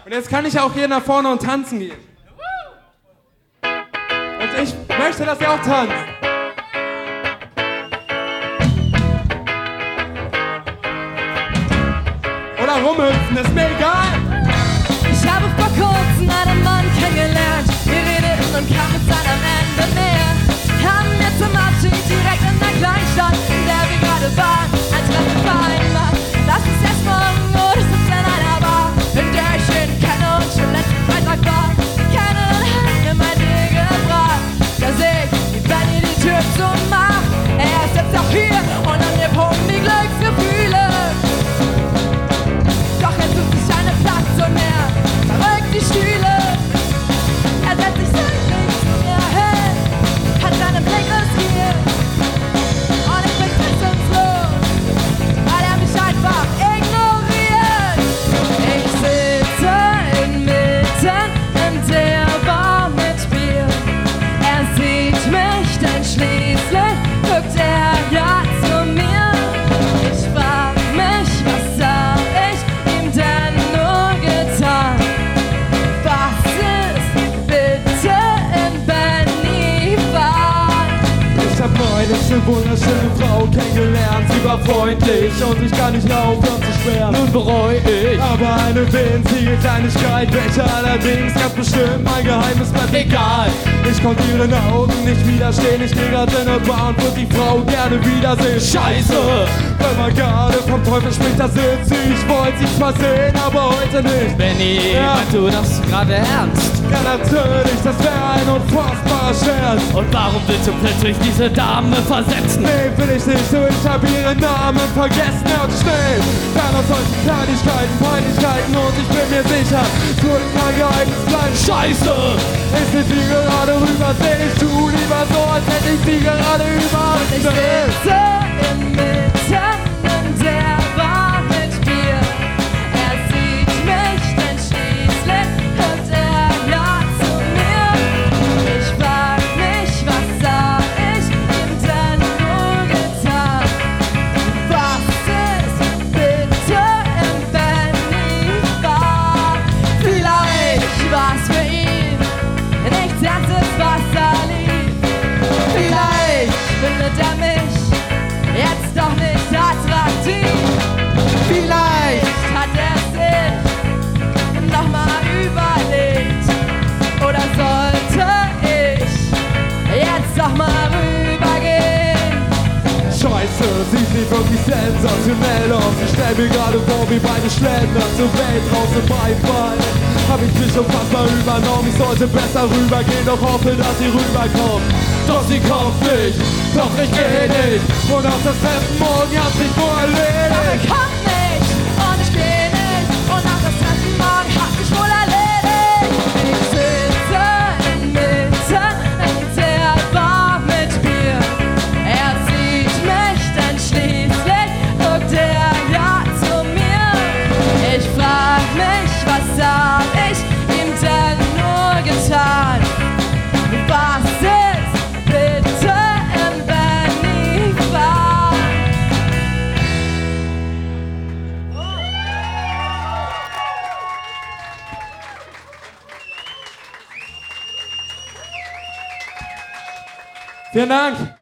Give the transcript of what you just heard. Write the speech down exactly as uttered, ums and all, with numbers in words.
Und jetzt kann ich auch hier nach vorne und tanzen gehen. Und ich möchte, dass ihr auch tanzt. Oder rumhüpfen, ist mir egal. Ich habe vor kurzem einen Mann kennengelernt. Wir redeten und kamen mit seinem Ende näher. Kamen wir zum Abschied direkt in der Kleinstadt, in der wir gerade waren. Ein Treffen vereinbart. Lass uns erst morgen oder sitzen in einer Bar, in der ich jeden kenne und schon letzten Freitag war. Kennen und hat mir mein Ding gebracht. Da seh ich, wie Benny die Tür zumacht. Er ist jetzt auch hier und an mir pumpen die Glücksgefühle. Doch er sucht sich einen Platz und er verrückt die Stühle. Er setzt sich seitlich zu mir hin, hat seinen Blick riskiert und ich bin fassungslos, weil er mich einfach ignoriert. Ich sitze inmitten in der Bar mit Bier. Er sieht mich, denn schließlich guckt er ja zu mir. Ich frag mich, was hab ich ihm denn nur getan? Was ist bitte in Benny Bad? Ich hab neulich eine wunderschöne Frau kennengelernt. Sie war freundlich und ich kann nicht aufhören zu schwärmen. Nun bereu ich aber eine winzige Kleinigkeit, welche allerdings ganz bestimmt mein Geheimnis bleibt egal. Ich konnte ihren Augen nicht widerstehen. Ich geh grad in der Bahn, würd die Frau gerne wiedersehen. Scheiße! Wenn man gerade vom Teufel spricht, da sitzt sie. Ich wollte sie zwar sehen, aber heute nicht. Benny, Ja. meinst du das gerade ernst? Ja, natürlich, das wäre ein unfassbarer Scherz. Und warum willst du plötzlich diese Dame versetzen? Nee, will ich nicht, so ich hab ihren Namen vergessen. Und schnell, dann aus solchen Kleinigkeiten, Peinlichkeiten. Und ich bin mir sicher, es wird kein Geheimnis bleiben. Scheiße! Ich seh sie gerade rüber, seh ich tu lieber so, als hätte ich sie gerade über. Ich sitze inmitten in der Bar mit Bier. Er sieht mich, denn schließlich kommt er ja zu mir. Ich frag mich, was hab ich ihm denn nur getan? Was ist bitte in Benny Bad? Vielleicht war's für ihn nichts Ernstes, was da lief. Vielleicht findet er mich jetzt doch nicht attraktiv. Vielleicht hat er sich nochmal überlegt. Oder sollte ich jetzt doch mal rübergehen? Scheiße, sie sieht wirklich sensationell aus. Ich stell mir gerade vor, wie beide Schlender zur Welt draußen beifallen. Hab ich mich unfassbar übernommen, ich sollte besser rübergehen, doch hoffe, dass sie rüberkommt. Doch sie kommt nicht, doch ich geh nicht. Und auch das Treffen morgen hat sich wohl Doch er erledigt. kommt nicht und ich geh nicht. Und auch das Treffen morgen hat sich wohl erledigt. Ich sitze inmitten in der Bar mit Bier. Er sieht mich, denn schließlich guckt er ja zu mir. Ich frag mich, was hab ich ihm denn nur getan? Was ist bitte in Benny Bad? Vielen Dank.